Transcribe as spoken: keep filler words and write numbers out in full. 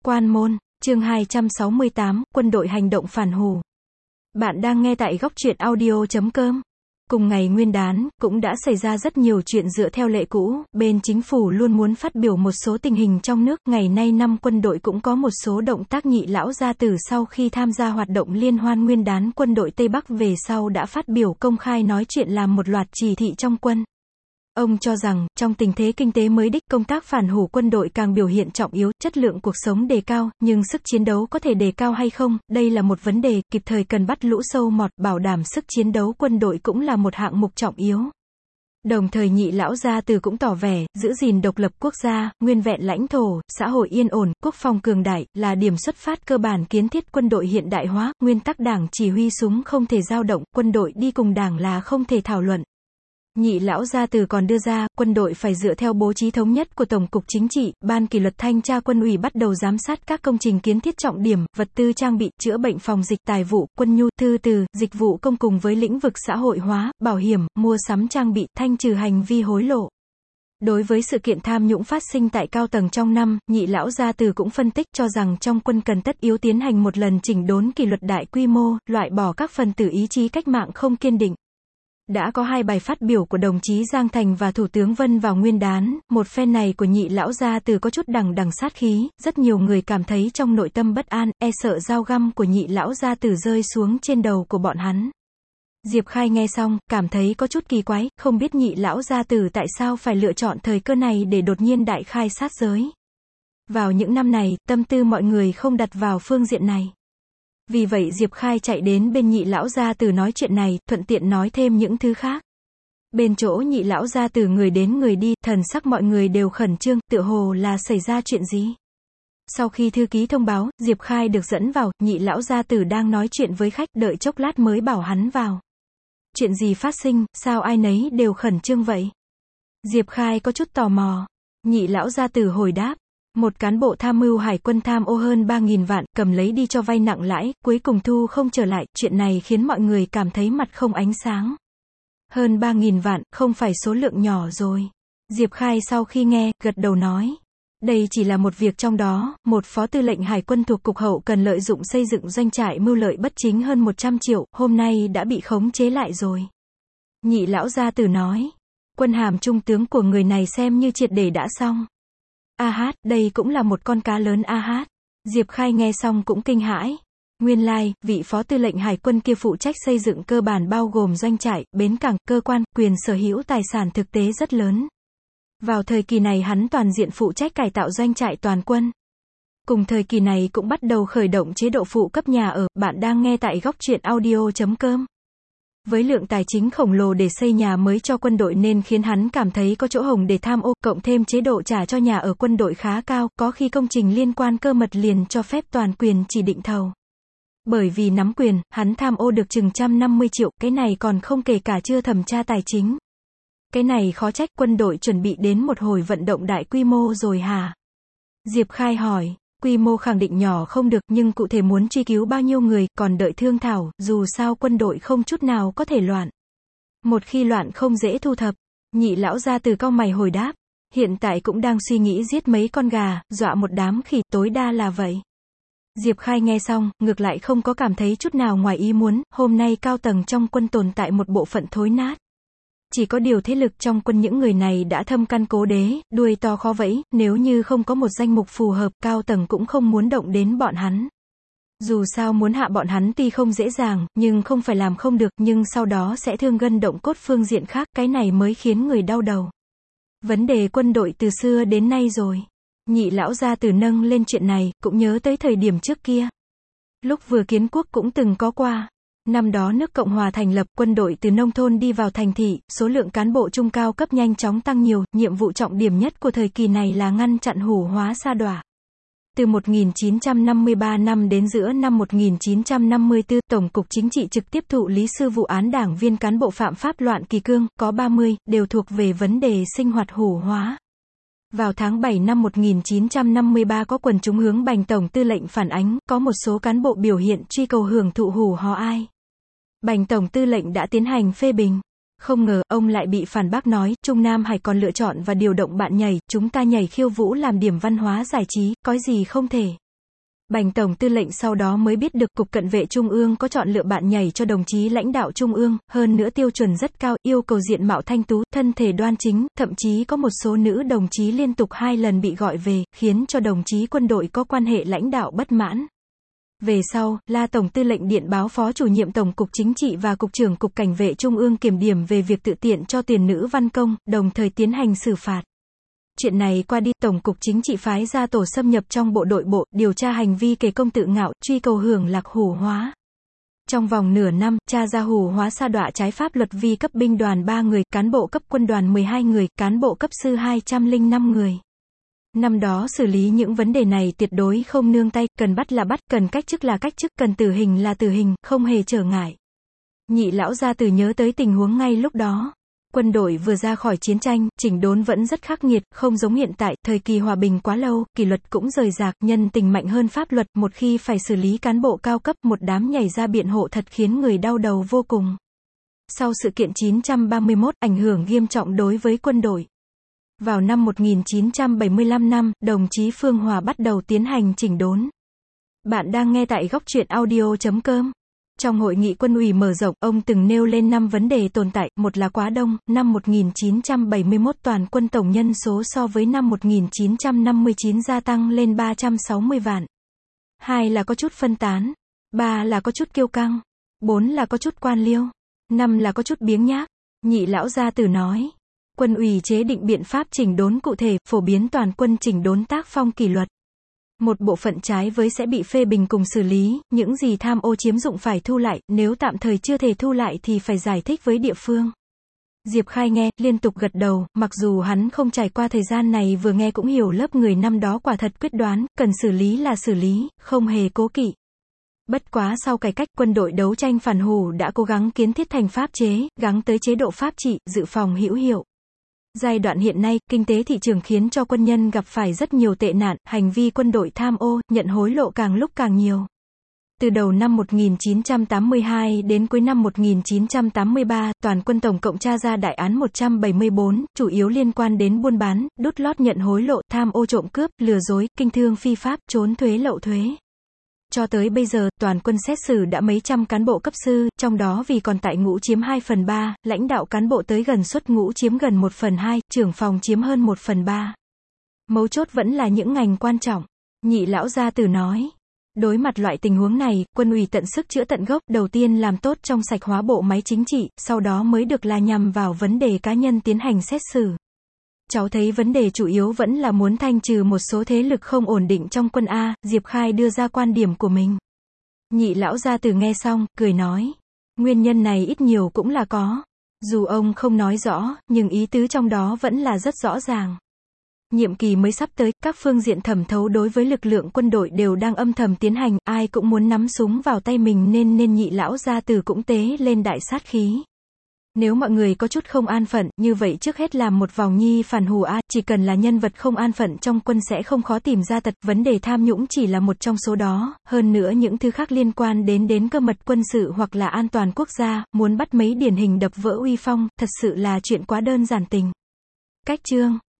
Quan môn, chương hai trăm sáu mươi tám, quân đội hành động phản hủ. Bạn đang nghe tại góc truyện audio chấm com. Cùng ngày Nguyên đán, cũng đã xảy ra rất nhiều chuyện dựa theo lệ cũ, bên chính phủ luôn muốn phát biểu một số tình hình trong nước, ngày nay năm quân đội cũng có một số động tác. Nhị lão gia tử sau khi tham gia hoạt động liên hoan Nguyên đán quân đội Tây Bắc về sau đã phát biểu công khai nói chuyện làm một loạt chỉ thị trong quân. Ông cho rằng, trong tình thế kinh tế mới đích, công tác phản hủ quân đội càng biểu hiện trọng yếu, chất lượng cuộc sống đề cao, nhưng sức chiến đấu có thể đề cao hay không, đây là một vấn đề, kịp thời cần bắt lũ sâu mọt, bảo đảm sức chiến đấu quân đội cũng là một hạng mục trọng yếu. Đồng thời nhị lão gia tử cũng tỏ vẻ, giữ gìn độc lập quốc gia, nguyên vẹn lãnh thổ, xã hội yên ổn, quốc phòng cường đại, là điểm xuất phát cơ bản kiến thiết quân đội hiện đại hóa, nguyên tắc đảng chỉ huy súng không thể dao động, quân đội đi cùng đảng là không thể thảo luận. Nhị lão gia tử còn đưa ra, quân đội phải dựa theo bố trí thống nhất của Tổng cục Chính trị, Ban kỷ luật thanh tra quân ủy bắt đầu giám sát các công trình kiến thiết trọng điểm, vật tư trang bị, chữa bệnh phòng dịch, tài vụ, quân nhu, thư từ, dịch vụ công cùng với lĩnh vực xã hội hóa, bảo hiểm, mua sắm trang bị, thanh trừ hành vi hối lộ. Đối với sự kiện tham nhũng phát sinh tại cao tầng trong năm, nhị lão gia tử cũng phân tích cho rằng trong quân cần tất yếu tiến hành một lần chỉnh đốn kỷ luật đại quy mô, loại bỏ các phần tử ý chí cách mạng không kiên định. Đã có hai bài phát biểu của đồng chí Giang Thành và Thủ tướng Vân vào Nguyên đán, một phen này của nhị lão gia tử có chút đằng đằng sát khí, rất nhiều người cảm thấy trong nội tâm bất an, e sợ dao găm của nhị lão gia tử rơi xuống trên đầu của bọn hắn. Diệp Khai nghe xong, cảm thấy có chút kỳ quái, không biết nhị lão gia tử tại sao phải lựa chọn thời cơ này để đột nhiên đại khai sát giới. Vào những năm này, tâm tư mọi người không đặt vào phương diện này. Vì vậy Diệp Khai chạy đến bên nhị lão gia tử nói chuyện này, thuận tiện nói thêm những thứ khác. Bên chỗ nhị lão gia tử người đến người đi, thần sắc mọi người đều khẩn trương, tựa hồ là xảy ra chuyện gì. Sau khi thư ký thông báo, Diệp Khai được dẫn vào, nhị lão gia tử đang nói chuyện với khách, đợi chốc lát mới bảo hắn vào. Chuyện gì phát sinh, sao ai nấy đều khẩn trương vậy? Diệp Khai có chút tò mò. Nhị lão gia tử hồi đáp. Một cán bộ tham mưu hải quân tham ô hơn ba nghìn vạn, cầm lấy đi cho vay nặng lãi, cuối cùng thu không trở lại, chuyện này khiến mọi người cảm thấy mặt không ánh sáng. Hơn ba nghìn vạn, không phải số lượng nhỏ rồi. Diệp Khai sau khi nghe, gật đầu nói. Đây chỉ là một việc trong đó, một phó tư lệnh hải quân thuộc Cục Hậu cần lợi dụng xây dựng doanh trại mưu lợi bất chính hơn một trăm triệu, hôm nay đã bị khống chế lại rồi. Nhị lão gia tử nói. Quân hàm trung tướng của người này xem như triệt để đã xong. A hát, đây cũng là một con cá lớn a hát. Diệp Khai nghe xong cũng kinh hãi. Nguyên lai, vị phó tư lệnh hải quân kia phụ trách xây dựng cơ bản bao gồm doanh trại, bến cảng, cơ quan, quyền sở hữu tài sản thực tế rất lớn. Vào thời kỳ này hắn toàn diện phụ trách cải tạo doanh trại toàn quân. Cùng thời kỳ này cũng bắt đầu khởi động chế độ phụ cấp nhà ở, bạn đang nghe tại góc truyện audio chấm com. Với lượng tài chính khổng lồ để xây nhà mới cho quân đội nên khiến hắn cảm thấy có chỗ hổng để tham ô, cộng thêm chế độ trả cho nhà ở quân đội khá cao, có khi công trình liên quan cơ mật liền cho phép toàn quyền chỉ định thầu. Bởi vì nắm quyền, hắn tham ô được chừng một trăm năm mươi triệu, cái này còn không kể cả chưa thẩm tra tài chính. Cái này khó trách quân đội chuẩn bị đến một hồi vận động đại quy mô rồi hả? Diệp Khai hỏi. Quy mô khẳng định nhỏ không được, nhưng cụ thể muốn truy cứu bao nhiêu người, còn đợi thương thảo, dù sao quân đội không chút nào có thể loạn. Một khi loạn không dễ thu thập. Nhị lão gia tử cau mày hồi đáp. Hiện tại cũng đang suy nghĩ giết mấy con gà, dọa một đám khỉ, tối đa là vậy. Diệp Khai nghe xong, ngược lại không có cảm thấy chút nào ngoài ý muốn, hôm nay cao tầng trong quân tồn tại một bộ phận thối nát. Chỉ có điều thế lực trong quân những người này đã thâm căn cố đế, đuôi to khó vẫy, nếu như không có một danh mục phù hợp, cao tầng cũng không muốn động đến bọn hắn. Dù sao muốn hạ bọn hắn tuy không dễ dàng, nhưng không phải làm không được, nhưng sau đó sẽ thương gân động cốt phương diện khác, cái này mới khiến người đau đầu. Vấn đề quân đội từ xưa đến nay rồi. Nhị lão gia tử nâng lên chuyện này, cũng nhớ tới thời điểm trước kia. Lúc vừa kiến quốc cũng từng có qua. Năm đó nước Cộng hòa thành lập, quân đội từ nông thôn đi vào thành thị, số lượng cán bộ trung cao cấp nhanh chóng tăng nhiều, nhiệm vụ trọng điểm nhất của thời kỳ này là ngăn chặn hủ hóa sa đọa. Từ một nghìn chín trăm năm mươi ba năm đến giữa năm một nghìn chín trăm năm mươi tư, Tổng cục Chính trị trực tiếp thụ lý sư vụ án đảng viên cán bộ phạm pháp loạn kỷ cương, có ba mươi, đều thuộc về vấn đề sinh hoạt hủ hóa. Vào tháng bảy năm một nghìn chín trăm năm mươi ba có quần chúng hướng Bành Tổng tư lệnh phản ánh, có một số cán bộ biểu hiện truy cầu hưởng thụ hủ hóa ai. Bành Tổng tư lệnh đã tiến hành phê bình. Không ngờ, ông lại bị phản bác nói, Trung Nam Hải còn lựa chọn và điều động bạn nhảy, chúng ta nhảy khiêu vũ làm điểm văn hóa giải trí, có gì không thể. Bành Tổng Tư lệnh sau đó mới biết được Cục Cận vệ Trung ương có chọn lựa bạn nhảy cho đồng chí lãnh đạo Trung ương, hơn nữa tiêu chuẩn rất cao, yêu cầu diện mạo thanh tú, thân thể đoan chính, thậm chí có một số nữ đồng chí liên tục hai lần bị gọi về, khiến cho đồng chí quân đội có quan hệ lãnh đạo bất mãn. Về sau, La Tổng Tư lệnh điện báo Phó Chủ nhiệm Tổng cục Chính trị và Cục trưởng Cục Cảnh vệ Trung ương kiểm điểm về việc tự tiện cho tiền nữ văn công, đồng thời tiến hành xử phạt. Chuyện này qua đi, Tổng cục Chính trị phái ra tổ xâm nhập trong bộ đội bộ, điều tra hành vi kể công tự ngạo, truy cầu hưởng lạc hủ hóa. Trong vòng nửa năm, tra ra hủ hóa sa đọa trái pháp luật vi cấp binh đoàn ba người, cán bộ cấp quân đoàn mười hai người, cán bộ cấp sư hai trăm lẻ năm người. Năm đó xử lý những vấn đề này tuyệt đối không nương tay, cần bắt là bắt, cần cách chức là cách chức, cần tử hình là tử hình, không hề trở ngại. Nhị lão gia tử nhớ tới tình huống ngay lúc đó. Quân đội vừa ra khỏi chiến tranh, chỉnh đốn vẫn rất khắc nghiệt, không giống hiện tại, thời kỳ hòa bình quá lâu, kỷ luật cũng rời rạc, nhân tình mạnh hơn pháp luật, một khi phải xử lý cán bộ cao cấp, một đám nhảy ra biện hộ thật khiến người đau đầu vô cùng. Sau sự kiện chín trăm ba mươi mốt, ảnh hưởng nghiêm trọng đối với quân đội. Vào năm một nghìn chín trăm bảy mươi lăm năm, đồng chí Phương Hòa bắt đầu tiến hành chỉnh đốn. Bạn đang nghe tại góc truyện audio chấm com. Trong hội nghị quân ủy mở rộng, ông từng nêu lên năm vấn đề tồn tại, một là quá đông, năm một nghìn chín trăm bảy mươi mốt toàn quân tổng nhân số so với năm một nghìn chín trăm năm mươi chín gia tăng lên ba trăm sáu mươi vạn. Hai là có chút phân tán. Ba là có chút kiêu căng. Bốn là có chút quan liêu. Năm là có chút biếng nhác. Nhị lão gia tử nói. Quân ủy chế định biện pháp chỉnh đốn cụ thể, phổ biến toàn quân chỉnh đốn tác phong kỷ luật. Một bộ phận trái với sẽ bị phê bình cùng xử lý, những gì tham ô chiếm dụng phải thu lại, nếu tạm thời chưa thể thu lại thì phải giải thích với địa phương. Diệp Khai nghe, liên tục gật đầu, mặc dù hắn không trải qua thời gian này vừa nghe cũng hiểu lớp người năm đó quả thật quyết đoán, cần xử lý là xử lý, không hề cố kỵ. Bất quá sau cải cách, quân đội đấu tranh phản hủ đã cố gắng kiến thiết thành pháp chế, gắng tới chế độ pháp trị, dự phòng hữu hiệu. Giai đoạn hiện nay, kinh tế thị trường khiến cho quân nhân gặp phải rất nhiều tệ nạn, hành vi quân đội tham ô, nhận hối lộ càng lúc càng nhiều. Từ đầu năm một nghìn chín trăm tám mươi hai đến cuối năm một nghìn chín trăm tám mươi ba, toàn quân tổng cộng tra ra đại án một trăm bảy mươi bốn, chủ yếu liên quan đến buôn bán, đút lót nhận hối lộ, tham ô trộm cướp, lừa dối, kinh thương phi pháp, trốn thuế lậu thuế. Cho tới bây giờ, toàn quân xét xử đã mấy trăm cán bộ cấp sư, trong đó vì còn tại ngũ chiếm hai phần ba, lãnh đạo cán bộ tới gần xuất ngũ chiếm gần một phần hai, trưởng phòng chiếm hơn một phần ba. Mấu chốt vẫn là những ngành quan trọng. Nhị lão gia tử nói. Đối mặt loại tình huống này, quân ủy tận sức chữa tận gốc, đầu tiên làm tốt trong sạch hóa bộ máy chính trị, sau đó mới được là nhằm vào vấn đề cá nhân tiến hành xét xử. Cháu thấy vấn đề chủ yếu vẫn là muốn thanh trừ một số thế lực không ổn định trong quân A, Diệp Khai đưa ra quan điểm của mình. Nhị lão gia tử nghe xong, cười nói. Nguyên nhân này ít nhiều cũng là có. Dù ông không nói rõ, nhưng ý tứ trong đó vẫn là rất rõ ràng. Nhiệm kỳ mới sắp tới, các phương diện thẩm thấu đối với lực lượng quân đội đều đang âm thầm tiến hành, ai cũng muốn nắm súng vào tay mình nên nên nhị lão gia tử cũng tế lên đại sát khí. Nếu mọi người có chút không an phận, như vậy trước hết làm một vòng nhi phản hủ A, chỉ cần là nhân vật không an phận trong quân sẽ không khó tìm ra tật, vấn đề tham nhũng chỉ là một trong số đó, hơn nữa những thứ khác liên quan đến đến cơ mật quân sự hoặc là an toàn quốc gia, muốn bắt mấy điển hình đập vỡ uy phong, thật sự là chuyện quá đơn giản tình. Cách chương